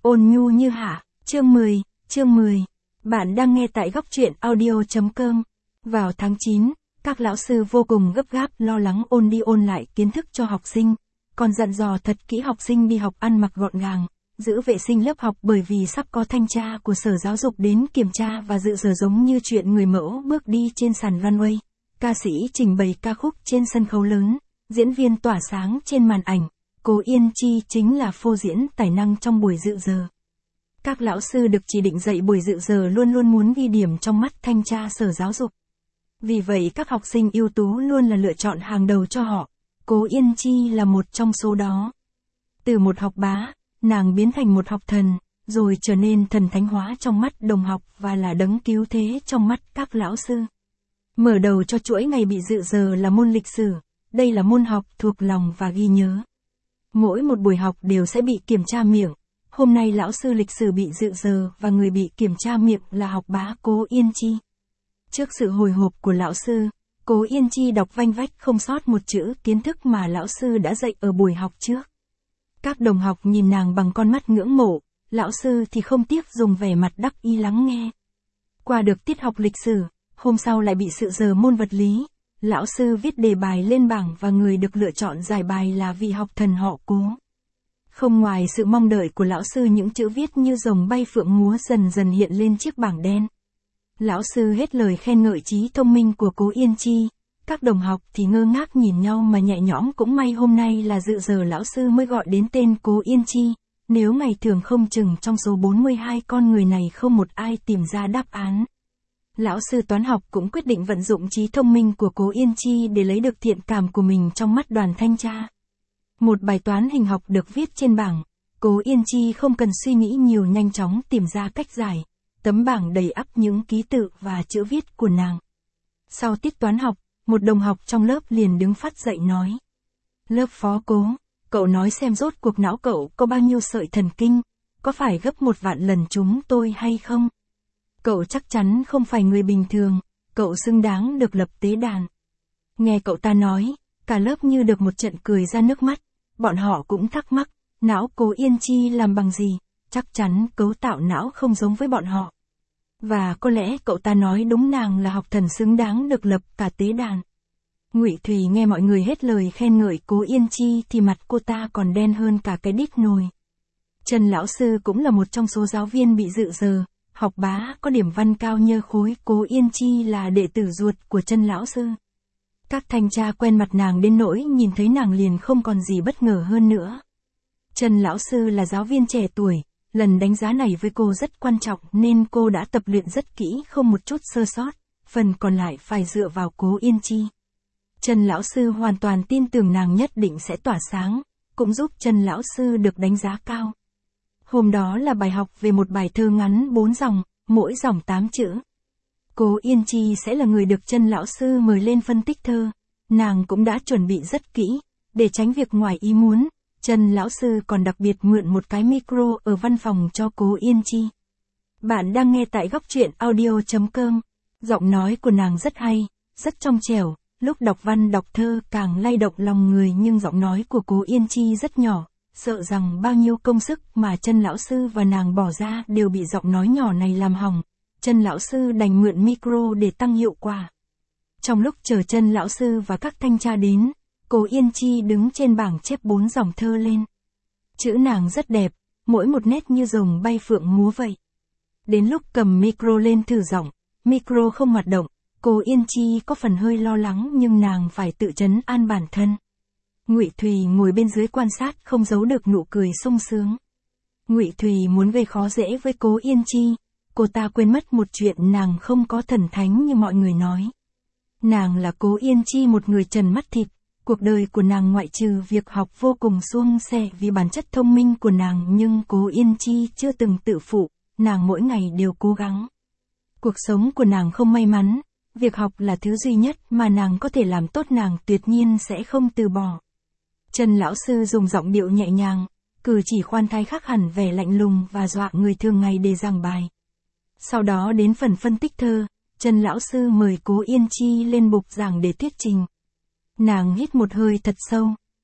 Ôn nhu như hạ, chương 10. Bạn đang nghe tại góc truyện audio.com. Vào tháng 9, các lão sư vô cùng gấp gáp lo lắng ôn đi ôn lại kiến thức cho học sinh, còn dặn dò thật kỹ học sinh đi học ăn mặc gọn gàng, giữ vệ sinh lớp học bởi vì sắp có thanh tra của Sở Giáo dục đến kiểm tra và dự giờ giống như chuyện người mẫu bước đi trên sàn runway, ca sĩ trình bày ca khúc trên sân khấu lớn, diễn viên tỏa sáng trên màn ảnh. Cố Yên Chi chính là phô diễn tài năng trong buổi dự giờ. Các lão sư được chỉ định dạy buổi dự giờ luôn luôn muốn ghi điểm trong mắt thanh tra Sở Giáo dục. Vì vậy các học sinh ưu tú luôn là lựa chọn hàng đầu cho họ. Cố Yên Chi là một trong số đó. Từ một học bá, nàng biến thành một học thần, rồi trở nên thần thánh hóa trong mắt đồng học và là đấng cứu thế trong mắt các lão sư. Mở đầu cho chuỗi ngày bị dự giờ là môn lịch sử. Đây là môn học thuộc lòng và ghi nhớ. Mỗi một buổi học đều sẽ bị kiểm tra miệng. Hôm nay lão sư lịch sử bị dự giờ và người bị kiểm tra miệng là học bá Cố Yên Chi. Trước sự hồi hộp của lão sư, Cố Yên Chi đọc vanh vách không sót một chữ kiến thức mà lão sư đã dạy ở buổi học trước. Các đồng học nhìn nàng bằng con mắt ngưỡng mộ, lão sư thì không tiếc dùng vẻ mặt đắc ý lắng nghe. Qua được tiết học lịch sử, hôm sau lại bị dự giờ môn vật lý. Lão sư viết đề bài lên bảng và người được lựa chọn giải bài là vị học thần họ Cố. Không ngoài sự mong đợi của lão sư, những chữ viết như rồng bay phượng múa dần dần hiện lên chiếc bảng đen. Lão sư hết lời khen ngợi trí thông minh của Cố Yên Chi, các đồng học thì ngơ ngác nhìn nhau mà nhẹ nhõm. Cũng may hôm nay là dự giờ lão sư mới gọi đến tên Cố Yên Chi, nếu ngày thường không chừng trong số 42 con người này không một ai tìm ra đáp án. Lão sư toán học cũng quyết định vận dụng trí thông minh của Cố Yên Chi để lấy được thiện cảm của mình trong mắt đoàn thanh tra. Một bài toán hình học được viết trên bảng, Cố Yên Chi không cần suy nghĩ nhiều nhanh chóng tìm ra cách giải, tấm bảng đầy ắp những ký tự và chữ viết của nàng. Sau tiết toán học, một đồng học trong lớp liền đứng phát dậy nói. Lớp phó Cố, cậu nói xem rốt cuộc não cậu có bao nhiêu sợi thần kinh, có phải gấp 1 vạn lần chúng tôi hay không? Cậu chắc chắn không phải người bình thường, cậu xứng đáng được lập tế đàn. Nghe cậu ta nói, cả lớp như được một trận cười ra nước mắt, bọn họ cũng thắc mắc, não Cố Yên Chi làm bằng gì, chắc chắn cấu tạo não không giống với bọn họ. Và có lẽ cậu ta nói đúng, nàng là học thần xứng đáng được lập cả tế đàn. Ngụy Thùy nghe mọi người hết lời khen ngợi Cố Yên Chi thì mặt cô ta còn đen hơn cả cái đít nồi. Trần lão sư cũng là một trong số giáo viên bị dự giờ. Học bá có điểm văn cao nhơ khối. Cố Yên Chi là đệ tử ruột của Trần lão sư. Các thanh tra quen mặt nàng đến nỗi nhìn thấy nàng liền không còn gì bất ngờ hơn nữa. Trần lão sư là giáo viên trẻ tuổi, lần đánh giá này với cô rất quan trọng nên cô đã tập luyện rất kỹ không một chút sơ sót, phần còn lại phải dựa vào Cố Yên Chi. Trần lão sư hoàn toàn tin tưởng nàng nhất định sẽ tỏa sáng, cũng giúp Trần lão sư được đánh giá cao. Hôm đó là bài học về một bài thơ ngắn 4 dòng, mỗi dòng 8 chữ. Cố Yên Chi sẽ là người được Trần lão sư mời lên phân tích thơ. Nàng cũng đã chuẩn bị rất kỹ, để tránh việc ngoài ý muốn. Trần lão sư còn đặc biệt mượn một cái micro ở văn phòng cho Cố Yên Chi. Bạn đang nghe tại góc truyện audio.com. Giọng nói của nàng rất hay, rất trong trẻo, lúc đọc văn đọc thơ càng lay động lòng người, nhưng giọng nói của Cố Yên Chi rất nhỏ. Sợ rằng bao nhiêu công sức mà Trần lão sư và nàng bỏ ra đều bị giọng nói nhỏ này làm hỏng. Trần lão sư đành mượn micro để tăng hiệu quả. Trong lúc chờ Trần lão sư và các thanh tra đến, Cố Yên Chi đứng trên bảng chép 4 dòng thơ lên. Chữ nàng rất đẹp, mỗi một nét như rồng bay phượng múa vậy. Đến lúc cầm micro lên thử giọng, micro không hoạt động. Cố Yên Chi có phần hơi lo lắng nhưng nàng phải tự trấn an bản thân. Ngụy Thùy ngồi bên dưới quan sát không giấu được nụ cười sung sướng. Ngụy Thùy muốn gây khó dễ với Cố Yên Chi, cô ta quên mất một chuyện, nàng không có thần thánh như mọi người nói. Nàng là Cố Yên Chi, một người trần mắt thịt, cuộc đời của nàng ngoại trừ việc học vô cùng suôn sẻ vì bản chất thông minh của nàng, nhưng Cố Yên Chi chưa từng tự phụ, nàng mỗi ngày đều cố gắng. Cuộc sống của nàng không may mắn, việc học là thứ duy nhất mà nàng có thể làm tốt, nàng tuyệt nhiên sẽ không từ bỏ. Trần lão sư dùng giọng điệu nhẹ nhàng, cử chỉ khoan thai khác hẳn vẻ lạnh lùng và dọa người thường ngày để giảng bài. Sau đó đến phần phân tích thơ, Trần lão sư mời Cố Yên Chi lên bục giảng để thuyết trình. Nàng hít một hơi thật sâu,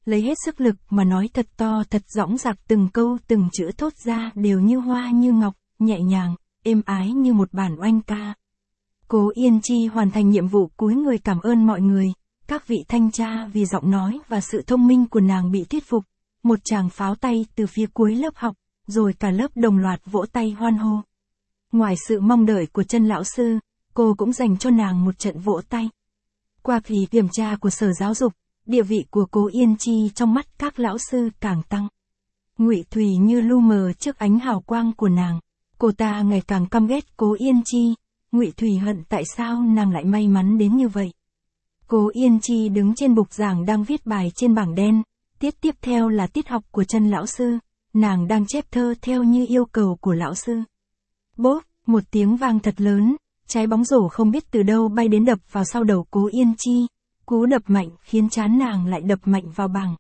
lấy hết sức lực mà nói thật to thật dõng dạc, từng câu từng chữ thốt ra đều như hoa như ngọc, nhẹ nhàng, êm ái như một bản oanh ca. Cố Yên Chi hoàn thành nhiệm vụ cúi người cảm ơn mọi người, các vị thanh tra vì giọng nói và sự thông minh của nàng bị thuyết phục. Một tràng pháo tay từ phía cuối lớp học, rồi cả lớp đồng loạt vỗ tay hoan hô. Ngoài sự mong đợi của Trân lão sư, cô cũng dành cho nàng một trận vỗ tay. Qua kỳ kiểm tra của Sở Giáo dục, địa vị của Cố Yên Chi trong mắt các lão sư càng tăng. Ngụy Thùy như lu mờ trước ánh hào quang của nàng, cô ta ngày càng căm ghét Cố Yên Chi. Ngụy Thùy hận tại sao nàng lại may mắn đến như vậy. Cố Yên Chi đứng trên bục giảng đang viết bài trên bảng đen. Tiết tiếp theo là tiết học của Trân lão sư, nàng đang chép thơ theo như yêu cầu của lão sư. Bốp, một tiếng vang thật lớn, trái bóng rổ không biết từ đâu bay đến đập vào sau đầu Cố Yên Chi. Cú đập mạnh khiến trán nàng lại đập mạnh vào bảng.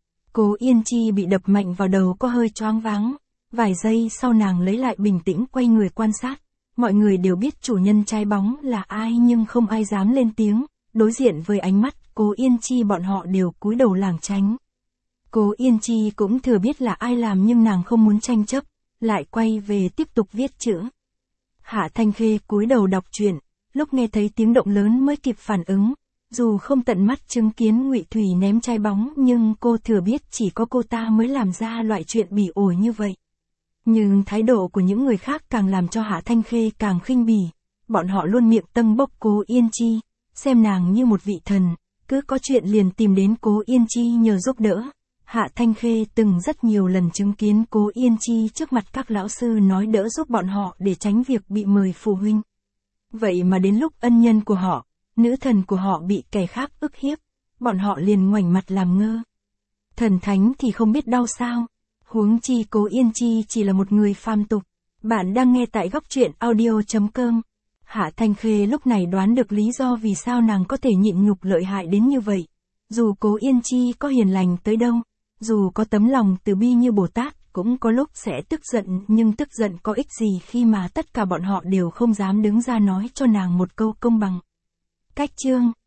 Cố Yên Chi bị đập mạnh vào đầu có hơi choáng váng. Vài giây sau nàng lấy lại bình tĩnh quay người quan sát. Mọi người đều biết chủ nhân trái bóng là ai nhưng không ai dám lên tiếng. Đối diện với ánh mắt Cố Yên Chi bọn họ đều cúi đầu lảng tránh. Cố Yên Chi cũng thừa biết là ai làm nhưng nàng không muốn tranh chấp, lại quay về tiếp tục viết chữ. Hạ Thanh Khê cúi đầu đọc truyện, lúc nghe thấy tiếng động lớn mới kịp phản ứng. Dù không tận mắt chứng kiến Ngụy Thùy ném trái bóng nhưng cô thừa biết chỉ có cô ta mới làm ra loại chuyện bỉ ổi như vậy. Nhưng thái độ của những người khác càng làm cho Hạ Thanh Khê càng khinh bỉ. Bọn họ luôn miệng tâng bốc Cố Yên Chi, xem nàng như một vị thần, cứ có chuyện liền tìm đến Cố Yên Chi nhờ giúp đỡ. Hạ Thanh Khê từng rất nhiều lần chứng kiến Cố Yên Chi trước mặt các lão sư nói đỡ giúp bọn họ để tránh việc bị mời phụ huynh. Vậy mà đến lúc ân nhân của họ, nữ thần của họ bị kẻ khác ức hiếp, bọn họ liền ngoảnh mặt làm ngơ. Thần thánh thì không biết đau sao, huống chi Cố Yên Chi chỉ là một người phàm tục. Bạn đang nghe tại Góc Truyện Audio.com. Hạ Thanh Khê lúc này đoán được lý do vì sao nàng có thể nhịn nhục lợi hại đến như vậy. Dù Cố Yên Chi có hiền lành tới đâu, dù có tấm lòng từ bi như Bồ Tát, cũng có lúc sẽ tức giận, nhưng tức giận có ích gì khi mà tất cả bọn họ đều không dám đứng ra nói cho nàng một câu công bằng. Cách chương